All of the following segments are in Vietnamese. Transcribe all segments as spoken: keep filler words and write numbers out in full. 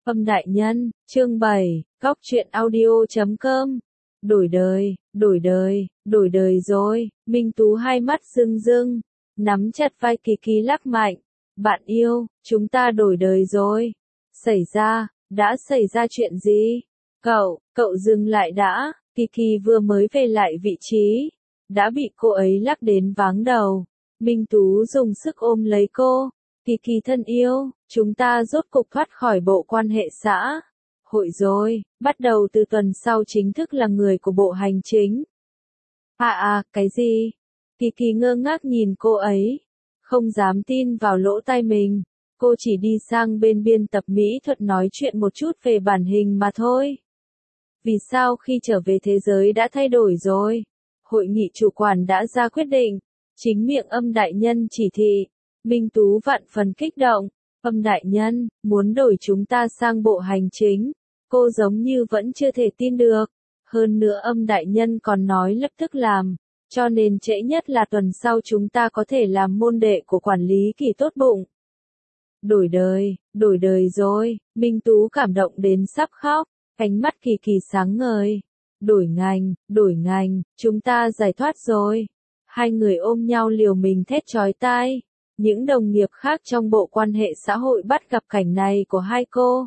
Âm đại nhân, chương bảy, góc truyện audio chấm com. Đổi đời, đổi đời, đổi đời rồi, Minh Tú hai mắt rưng rưng, nắm chặt vai Kỳ Kỳ lắc mạnh. Bạn yêu, chúng ta đổi đời rồi. Xảy ra, đã xảy ra chuyện gì? Cậu, cậu dừng lại đã, Kỳ Kỳ vừa mới về lại vị trí, đã bị cô ấy lắc đến váng đầu. Minh Tú dùng sức ôm lấy cô. Kỳ Kỳ thân yêu, chúng ta rốt cục thoát khỏi bộ quan hệ xã hội rồi, bắt đầu từ tuần sau chính thức là người của bộ hành chính. À à, cái gì? Kỳ Kỳ ngơ ngác nhìn cô ấy, không dám tin vào lỗ tai mình. Cô chỉ đi sang bên biên tập mỹ thuật nói chuyện một chút về bản hình mà thôi. Vì sao khi trở về thế giới đã thay đổi rồi? Hội nghị chủ quản đã ra quyết định, chính miệng Âm đại nhân chỉ thị. Minh Tú vạn phần kích động, Âm đại nhân, muốn đổi chúng ta sang bộ hành chính. Cô giống như vẫn chưa thể tin được. Hơn nữa Âm đại nhân còn nói lập tức làm, cho nên trễ nhất là tuần sau chúng ta có thể làm môn đệ của quản lý Kỳ tốt bụng. Đổi đời, đổi đời rồi, Minh Tú cảm động đến sắp khóc, ánh mắt Kỳ Kỳ sáng ngời. Đổi ngành, đổi ngành, chúng ta giải thoát rồi. Hai người ôm nhau liều mình thét chói tai. Những đồng nghiệp khác trong bộ quan hệ xã hội bắt gặp cảnh này của hai cô.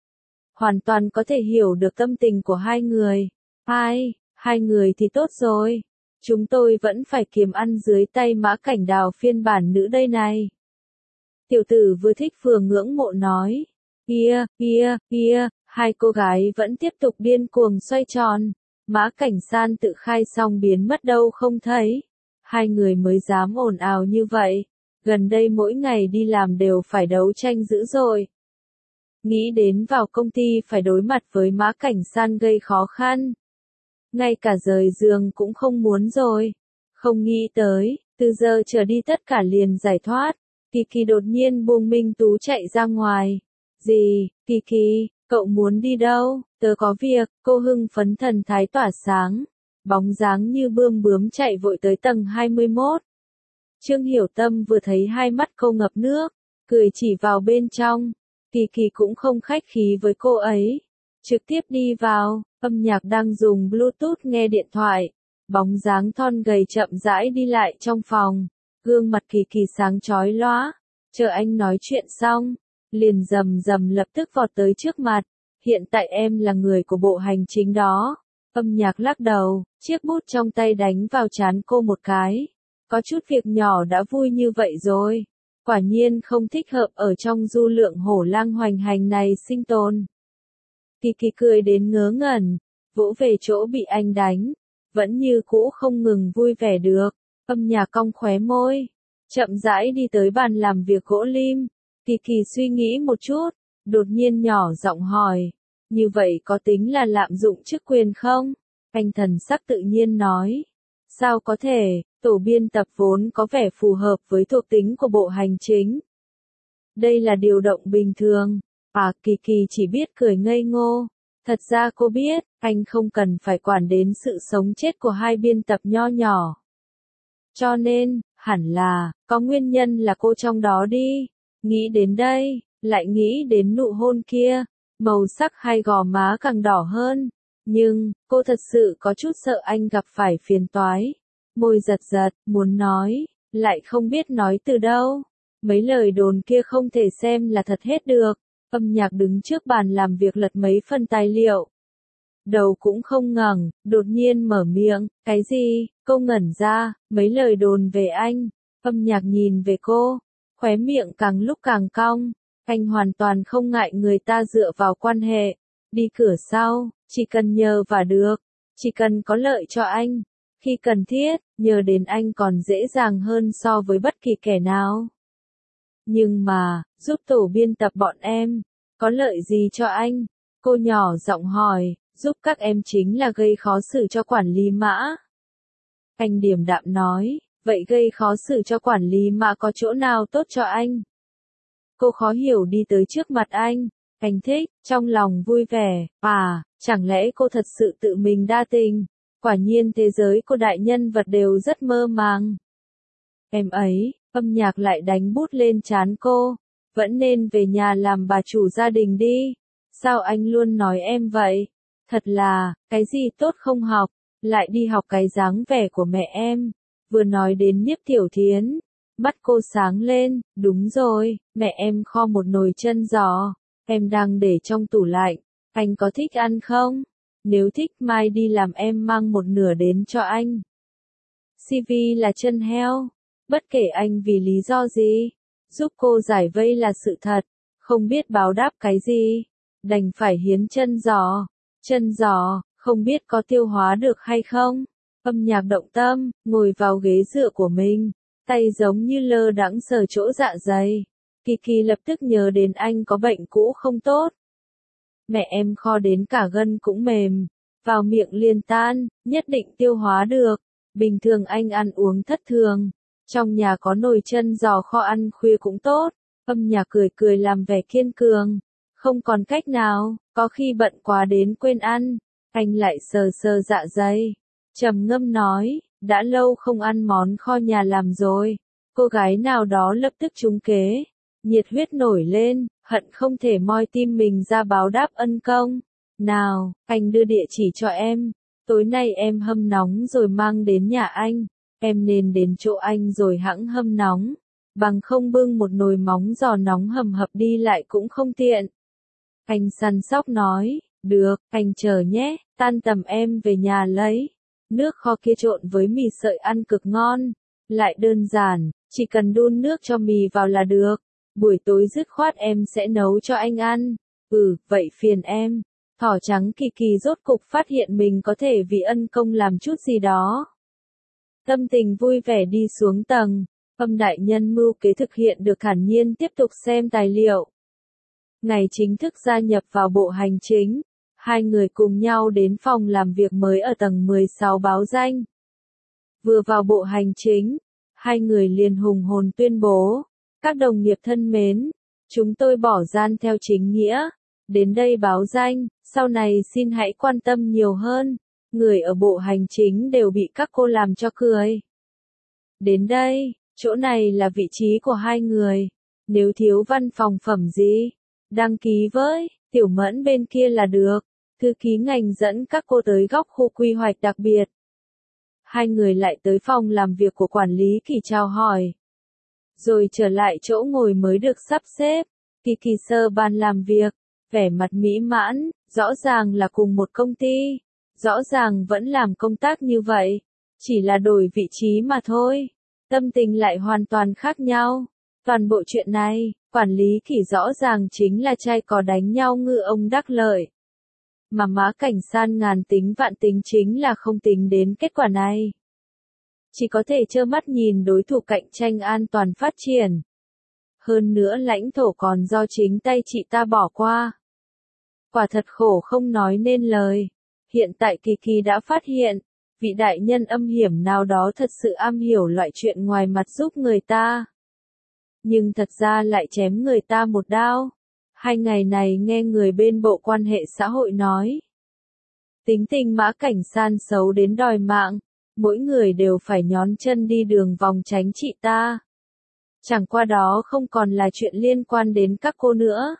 Hoàn toàn có thể hiểu được tâm tình của hai người. Hai, hai người thì tốt rồi. Chúng tôi vẫn phải kiếm ăn dưới tay Mã Cảnh Đào phiên bản nữ đây này. Tiểu tử vừa thích vừa ngưỡng mộ nói. Kia, kia, kia, hai cô gái vẫn tiếp tục điên cuồng xoay tròn. Mã Cảnh San tự khai xong biến mất đâu không thấy. Hai người mới dám ồn ào như vậy. Gần đây mỗi ngày đi làm đều phải đấu tranh dữ dội. Nghĩ đến vào công ty phải đối mặt với Mã Cảnh San gây khó khăn. Ngay cả rời giường cũng không muốn rồi. Không nghĩ tới, từ giờ trở đi tất cả liền giải thoát. Kỳ Kỳ đột nhiên buông Minh Tú chạy ra ngoài. Gì, Kỳ Kỳ, cậu muốn đi đâu? Tớ có việc, cô hưng phấn thần thái tỏa sáng. Bóng dáng như bươm bướm chạy vội tới tầng hai mươi mốt. Trương Hiểu Tâm vừa thấy hai mắt cô ngập nước, cười chỉ vào bên trong. Kỳ Kỳ cũng không khách khí với cô ấy. Trực tiếp đi vào, Âm Nhạc đang dùng Bluetooth nghe điện thoại. Bóng dáng thon gầy chậm rãi đi lại trong phòng. Gương mặt Kỳ Kỳ sáng chói lóa. Chờ anh nói chuyện xong, liền rầm rầm lập tức vọt tới trước mặt. Hiện tại em là người của bộ hành chính đó. Âm Nhạc lắc đầu, chiếc bút trong tay đánh vào trán cô một cái. Có chút việc nhỏ đã vui như vậy rồi. Quả nhiên không thích hợp ở trong du lượng hổ lang hoành hành này sinh tồn. Kỳ Kỳ cười đến ngớ ngẩn, vỗ về chỗ bị anh đánh. Vẫn như cũ không ngừng vui vẻ được. Âm Nhạc cong khóe môi, chậm rãi đi tới bàn làm việc gỗ lim. Kỳ Kỳ suy nghĩ một chút, đột nhiên nhỏ giọng hỏi. Như vậy có tính là lạm dụng chức quyền không? Anh thần sắc tự nhiên nói. Sao có thể, tổ biên tập vốn có vẻ phù hợp với thuộc tính của bộ hành chính. Đây là điều động bình thường. À, Kỳ Kỳ chỉ biết cười ngây ngô. Thật ra cô biết, anh không cần phải quản đến sự sống chết của hai biên tập nho nhỏ. Cho nên, hẳn là, có nguyên nhân là cô trong đó đi. Nghĩ đến đây, lại nghĩ đến nụ hôn kia, màu sắc hai gò má càng đỏ hơn. Nhưng, cô thật sự có chút sợ anh gặp phải phiền toái. Môi giật giật, muốn nói, lại không biết nói từ đâu. Mấy lời đồn kia không thể xem là thật hết được. Âm Nhạc đứng trước bàn làm việc lật mấy phần tài liệu. Đầu cũng không ngẩng, đột nhiên mở miệng, cái gì? Cô ngẩn ra, mấy lời đồn về anh. Âm Nhạc nhìn về cô, khóe miệng càng lúc càng cong. Anh hoàn toàn không ngại người ta dựa vào quan hệ. Đi cửa sau, chỉ cần nhờ và được. Chỉ cần có lợi cho anh. Khi cần thiết, nhờ đến anh còn dễ dàng hơn so với bất kỳ kẻ nào. Nhưng mà, giúp tổ biên tập bọn em, có lợi gì cho anh? Cô nhỏ giọng hỏi, giúp các em chính là gây khó xử cho quản lý Mã. Anh điềm đạm nói, vậy gây khó xử cho quản lý Mã có chỗ nào tốt cho anh? Cô khó hiểu đi tới trước mặt anh, anh thích, trong lòng vui vẻ, à, chẳng lẽ cô thật sự tự mình đa tình? Quả nhiên thế giới của đại nhân vật đều rất mơ màng. Em ấy, Âm Nhạc lại đánh bút lên trán cô. Vẫn nên về nhà làm bà chủ gia đình đi. Sao anh luôn nói em vậy? Thật là, cái gì tốt không học, lại đi học cái dáng vẻ của mẹ em. Vừa nói đến Niếp Tiểu Thiến, mắt cô sáng lên, đúng rồi, mẹ em kho một nồi chân giò, em đang để trong tủ lạnh, anh có thích ăn không? Nếu thích mai đi làm em mang một nửa đến cho anh. xê vê là chân heo, bất kể anh vì lý do gì, giúp cô giải vây là sự thật, không biết báo đáp cái gì, đành phải hiến chân giò. Chân giò, không biết có tiêu hóa được hay không? Âm nhạc động tâm, ngồi vào ghế dựa của mình, tay giống như lơ đãng sờ chỗ dạ dày. Kiki lập tức nhớ đến anh có bệnh cũ không tốt. Mẹ em kho đến cả gân cũng mềm, vào miệng liền tan, nhất định tiêu hóa được. Bình thường anh ăn uống thất thường, trong nhà có nồi chân giò kho ăn khuya cũng tốt. Âm nhạc cười cười làm vẻ kiên cường, không còn cách nào, có khi bận quá đến quên ăn, anh lại sờ sờ dạ dày, trầm ngâm nói, đã lâu không ăn món kho nhà làm rồi. Cô gái nào đó lập tức trúng kế, nhiệt huyết nổi lên, hận không thể moi tim mình ra báo đáp ân công. Nào, anh đưa địa chỉ cho em, tối nay em hâm nóng rồi mang đến nhà anh, em nên đến chỗ anh rồi hẵng hâm nóng, bằng không bưng một nồi móng giò nóng hầm hập đi lại cũng không tiện. Anh săn sóc nói, được, anh chờ nhé, tan tầm em về nhà lấy. Nước kho kia trộn với mì sợi ăn cực ngon, lại đơn giản, chỉ cần đun nước cho mì vào là được. Buổi tối dứt khoát em sẽ nấu cho anh ăn. Ừ, vậy phiền em. Thỏ trắng Kiki rốt cục phát hiện mình có thể vì ân công làm chút gì đó. Tâm tình vui vẻ đi xuống tầng, Âm đại nhân mưu kế thực hiện được thản nhiên tiếp tục xem tài liệu. Ngày chính thức gia nhập vào bộ hành chính, hai người cùng nhau đến phòng làm việc mới ở tầng mười sáu báo danh. Vừa vào bộ hành chính, hai người liền hùng hồn tuyên bố, các đồng nghiệp thân mến, chúng tôi bỏ gian theo chính nghĩa, đến đây báo danh, sau này xin hãy quan tâm nhiều hơn, người ở bộ hành chính đều bị các cô làm cho cười. Đến đây, chỗ này là vị trí của hai người, nếu thiếu văn phòng phẩm gì, đăng ký với, Tiểu Mẫn bên kia là được, thư ký ngành dẫn các cô tới góc khu quy hoạch đặc biệt. Hai người lại tới phòng làm việc của quản lý Kỳ chào hỏi. Rồi trở lại chỗ ngồi mới được sắp xếp, Kỳ Kỳ sơ bàn làm việc, vẻ mặt mỹ mãn, rõ ràng là cùng một công ty, rõ ràng vẫn làm công tác như vậy, chỉ là đổi vị trí mà thôi, tâm tình lại hoàn toàn khác nhau. Toàn bộ chuyện này, quản lý Kỳ rõ ràng chính là trai có đánh nhau ngư ông đắc lợi. Mà má cảnh san ngàn tính vạn tính chính là không tính đến kết quả này. Chỉ có thể trơ mắt nhìn đối thủ cạnh tranh an toàn phát triển. Hơn nữa lãnh thổ còn do chính tay chị ta bỏ qua. Quả thật khổ không nói nên lời. Hiện tại Kỳ Kỳ đã phát hiện, vị đại nhân âm hiểm nào đó thật sự am hiểu loại chuyện ngoài mặt giúp người ta. Nhưng thật ra lại chém người ta một đao. Hai ngày này nghe người bên bộ quan hệ xã hội nói. Tính tình Mã Cảnh San xấu đến đòi mạng, mỗi người đều phải nhón chân đi đường vòng tránh chị ta. Chẳng qua đó không còn là chuyện liên quan đến các cô nữa.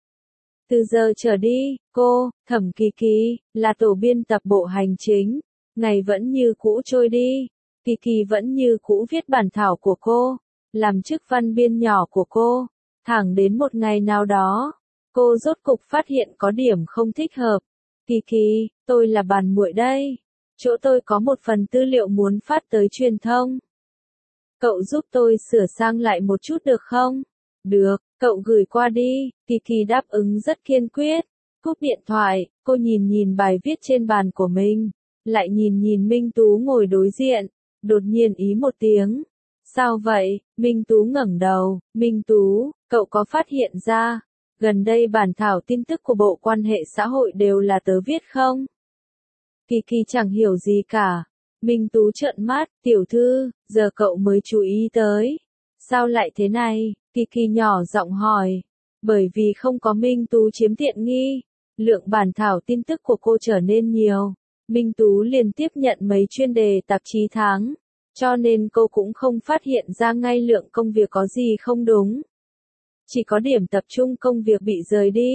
Từ giờ trở đi, cô, Thẩm Kỳ Kỳ, là tổ biên tập bộ hành chính, ngày vẫn như cũ trôi đi, Kỳ Kỳ vẫn như cũ viết bản thảo của cô, làm chức văn biên nhỏ của cô, thẳng đến một ngày nào đó, cô rốt cục phát hiện có điểm không thích hợp. Kỳ Kỳ, tôi là bàn muội đây, chỗ tôi có một phần tư liệu muốn phát tới truyền thông. Cậu giúp tôi sửa sang lại một chút được không? Được, cậu gửi qua đi, Kỳ Kỳ đáp ứng rất kiên quyết. Cúp điện thoại, cô nhìn nhìn bài viết trên bàn của mình, lại nhìn nhìn Minh Tú ngồi đối diện, đột nhiên ý một tiếng. Sao vậy? Minh Tú ngẩng đầu, Minh Tú, cậu có phát hiện ra, gần đây bản thảo tin tức của bộ quan hệ xã hội đều là tớ viết không? Kỳ Kỳ chẳng hiểu gì cả. Minh Tú trợn mắt, tiểu thư, giờ cậu mới chú ý tới. Sao lại thế này? Kỳ Kỳ nhỏ giọng hỏi. Bởi vì không có Minh Tú chiếm tiện nghi, lượng bản thảo tin tức của cô trở nên nhiều. Minh Tú liền tiếp nhận mấy chuyên đề tạp chí tháng, cho nên cô cũng không phát hiện ra ngay lượng công việc có gì không đúng. Chỉ có điểm tập trung công việc bị rời đi.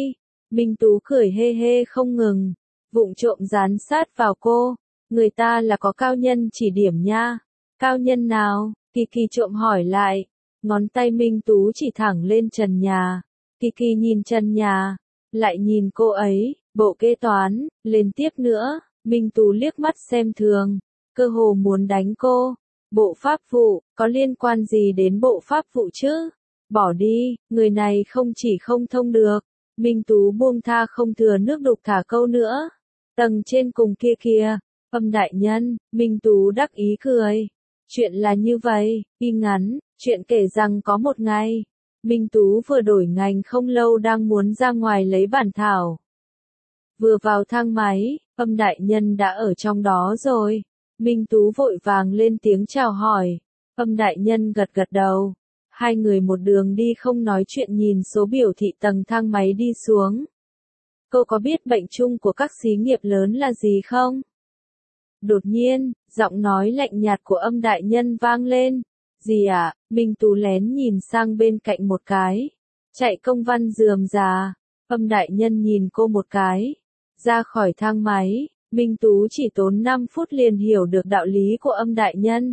Minh Tú cười hê hê không ngừng, vụng trộm dán sát vào cô. Người ta là có cao nhân chỉ điểm nha. Cao nhân nào? Kiki trộm hỏi lại. Ngón tay Minh Tú chỉ thẳng lên trần nhà. Kiki nhìn trần nhà, lại nhìn cô ấy, bộ kế toán, lên tiếp nữa. Minh Tú liếc mắt xem thường, cơ hồ muốn đánh cô. Bộ pháp vụ, có liên quan gì đến bộ pháp vụ chứ? Bỏ đi, người này không chỉ không thông được. Minh Tú buông tha không thừa nước đục thả câu nữa. Tầng trên cùng kia kìa, Âm đại nhân, Minh Tú đắc ý cười. Chuyện là như vậy, y ngắn, chuyện kể rằng có một ngày, Minh Tú vừa đổi ngành không lâu đang muốn ra ngoài lấy bản thảo. Vừa vào thang máy, Âm đại nhân đã ở trong đó rồi. Minh Tú vội vàng lên tiếng chào hỏi. Âm đại nhân gật gật đầu. Hai người một đường đi không nói chuyện nhìn số biểu thị tầng thang máy đi xuống. Cô có biết bệnh chung của các xí nghiệp lớn là gì không? Đột nhiên, giọng nói lạnh nhạt của Âm đại nhân vang lên. Gì ạ? À? Minh Tú lén nhìn sang bên cạnh một cái. Chạy công văn rườm rà. Âm đại nhân nhìn cô một cái. Ra khỏi thang máy, Minh Tú chỉ tốn năm phút liền hiểu được đạo lý của Âm đại nhân.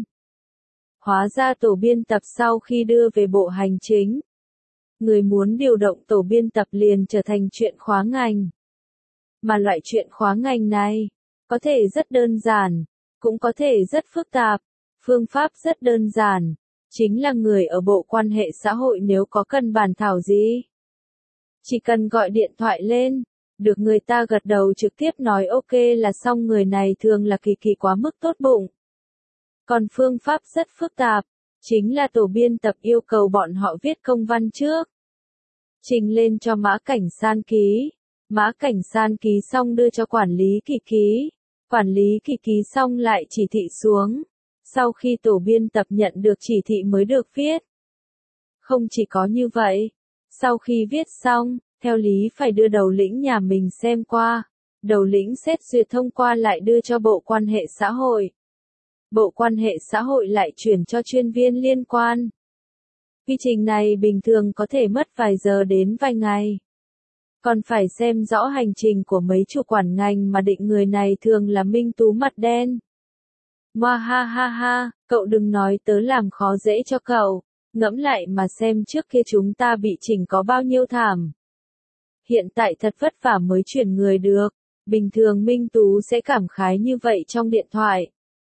Hóa ra tổ biên tập sau khi đưa về bộ hành chính, người muốn điều động tổ biên tập liền trở thành chuyện khóa ngành. Mà loại chuyện khóa ngành này, có thể rất đơn giản, cũng có thể rất phức tạp. Phương pháp rất đơn giản, chính là người ở bộ quan hệ xã hội nếu có cần bản thảo gì, chỉ cần gọi điện thoại lên, được người ta gật đầu trực tiếp nói ok là xong. Người này thường là kỳ kỳ quá mức tốt bụng. Còn phương pháp rất phức tạp, chính là tổ biên tập yêu cầu bọn họ viết công văn trước, trình lên cho Mã Cảnh San ký. Mã Cảnh San ký xong đưa cho quản lý Kỳ ký. Quản lý Kỳ ký xong lại chỉ thị xuống. Sau khi tổ biên tập nhận được chỉ thị mới được viết. Không chỉ có như vậy, sau khi viết xong, theo lý phải đưa đầu lĩnh nhà mình xem qua. Đầu lĩnh xét duyệt thông qua lại đưa cho bộ quan hệ xã hội. Bộ quan hệ xã hội lại chuyển cho chuyên viên liên quan. Quy trình này bình thường có thể mất vài giờ đến vài ngày. Còn phải xem rõ hành trình của mấy chủ quản ngành mà định người này thường là Minh Tú mặt đen. Moa ha ha ha, cậu đừng nói tớ làm khó dễ cho cậu. Ngẫm lại mà xem trước kia chúng ta bị chỉnh có bao nhiêu thảm. Hiện tại thật vất vả mới chuyển người được. Bình thường Minh Tú sẽ cảm khái như vậy trong điện thoại.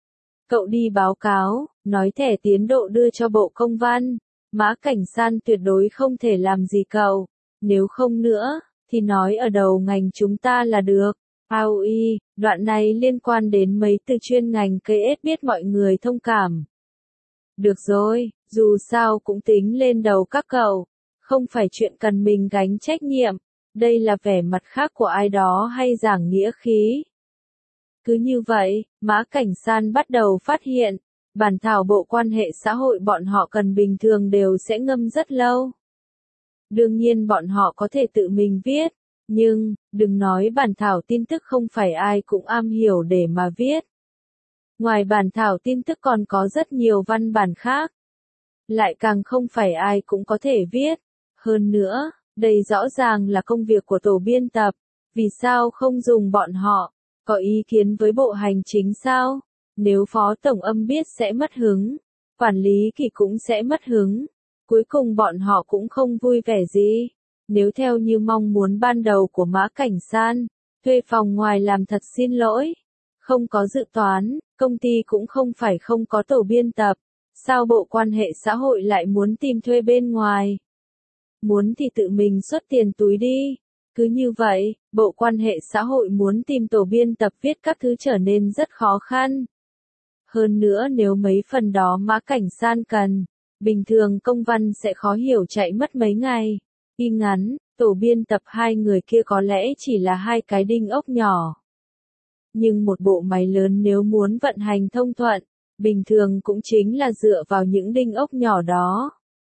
Cậu đi báo cáo, nói thẻ tiến độ đưa cho bộ công văn. Mã Cảnh San tuyệt đối không thể làm gì cậu. Nếu không nữa, thì nói ở đầu ngành chúng ta là được. Ao y, đoạn này liên quan đến mấy từ chuyên ngành ca ét biết mọi người thông cảm. Được rồi, dù sao cũng tính lên đầu các cậu. Không phải chuyện cần mình gánh trách nhiệm. Đây là vẻ mặt khác của ai đó hay giảng nghĩa khí. Cứ như vậy, Mã Cảnh San bắt đầu phát hiện, bản thảo bộ quan hệ xã hội bọn họ cần bình thường đều sẽ ngâm rất lâu. Đương nhiên bọn họ có thể tự mình viết, nhưng, đừng nói bản thảo tin tức không phải ai cũng am hiểu để mà viết. Ngoài bản thảo tin tức còn có rất nhiều văn bản khác. Lại càng không phải ai cũng có thể viết. Hơn nữa, đây rõ ràng là công việc của tổ biên tập. Vì sao không dùng bọn họ? Có ý kiến với bộ hành chính sao? Nếu Phó Tổng Âm biết sẽ mất hứng, quản lý Kỳ cũng sẽ mất hứng. Cuối cùng bọn họ cũng không vui vẻ gì. Nếu theo như mong muốn ban đầu của Mã Cảnh San, thuê phòng ngoài làm thật xin lỗi. Không có dự toán, công ty cũng không phải không có tổ biên tập. Sao bộ quan hệ xã hội lại muốn tìm thuê bên ngoài? Muốn thì tự mình xuất tiền túi đi. Cứ như vậy, bộ quan hệ xã hội muốn tìm tổ biên tập viết các thứ trở nên rất khó khăn. Hơn nữa nếu mấy phần đó Mã Cảnh San cần, bình thường công văn sẽ khó hiểu chạy mất mấy ngày. Y ngắn, tổ biên tập hai người kia có lẽ chỉ là hai cái đinh ốc nhỏ. Nhưng một bộ máy lớn nếu muốn vận hành thông thuận, bình thường cũng chính là dựa vào những đinh ốc nhỏ đó.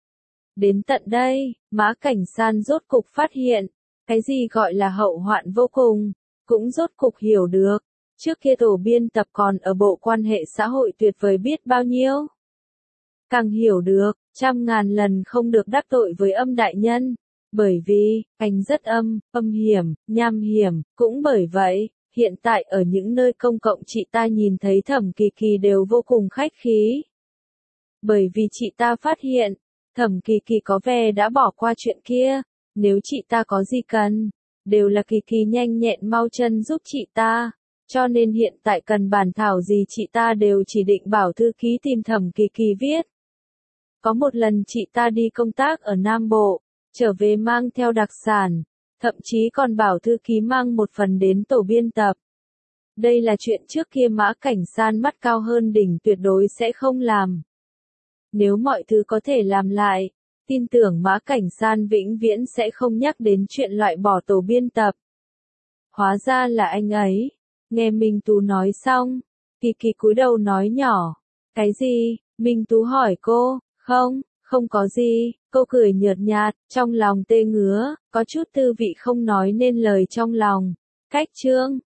Đến tận đây, Mã Cảnh San rốt cục phát hiện, cái gì gọi là hậu hoạn vô cùng, cũng rốt cục hiểu được. Trước kia tổ biên tập còn ở bộ quan hệ xã hội tuyệt vời biết bao nhiêu. Càng hiểu được, trăm ngàn lần không được đắc tội với Âm đại nhân. Bởi vì, anh rất âm, âm hiểm, nham hiểm, cũng bởi vậy, hiện tại ở những nơi công cộng chị ta nhìn thấy Thẩm Kỳ Kỳ đều vô cùng khách khí. Bởi vì chị ta phát hiện, Thẩm Kỳ Kỳ có vẻ đã bỏ qua chuyện kia, nếu chị ta có gì cần, đều là Kỳ Kỳ nhanh nhẹn mau chân giúp chị ta, cho nên hiện tại cần bản thảo gì chị ta đều chỉ định bảo thư ký tìm Thẩm Kỳ Kỳ viết. Có một lần chị ta đi công tác ở Nam Bộ, trở về mang theo đặc sản, thậm chí còn bảo thư ký mang một phần đến tổ biên tập. Đây là chuyện trước kia Mã Cảnh San mắt cao hơn đỉnh tuyệt đối sẽ không làm. Nếu mọi thứ có thể làm lại, tin tưởng Mã Cảnh San vĩnh viễn sẽ không nhắc đến chuyện loại bỏ tổ biên tập. Hóa ra là anh ấy. Nghe Minh Tú nói xong, Kỳ Kỳ cúi đầu nói nhỏ. Cái gì? Minh Tú hỏi cô. Không, không có gì. Cô cười nhợt nhạt, trong lòng tê ngứa, có chút tư vị không nói nên lời trong lòng. Cách chương.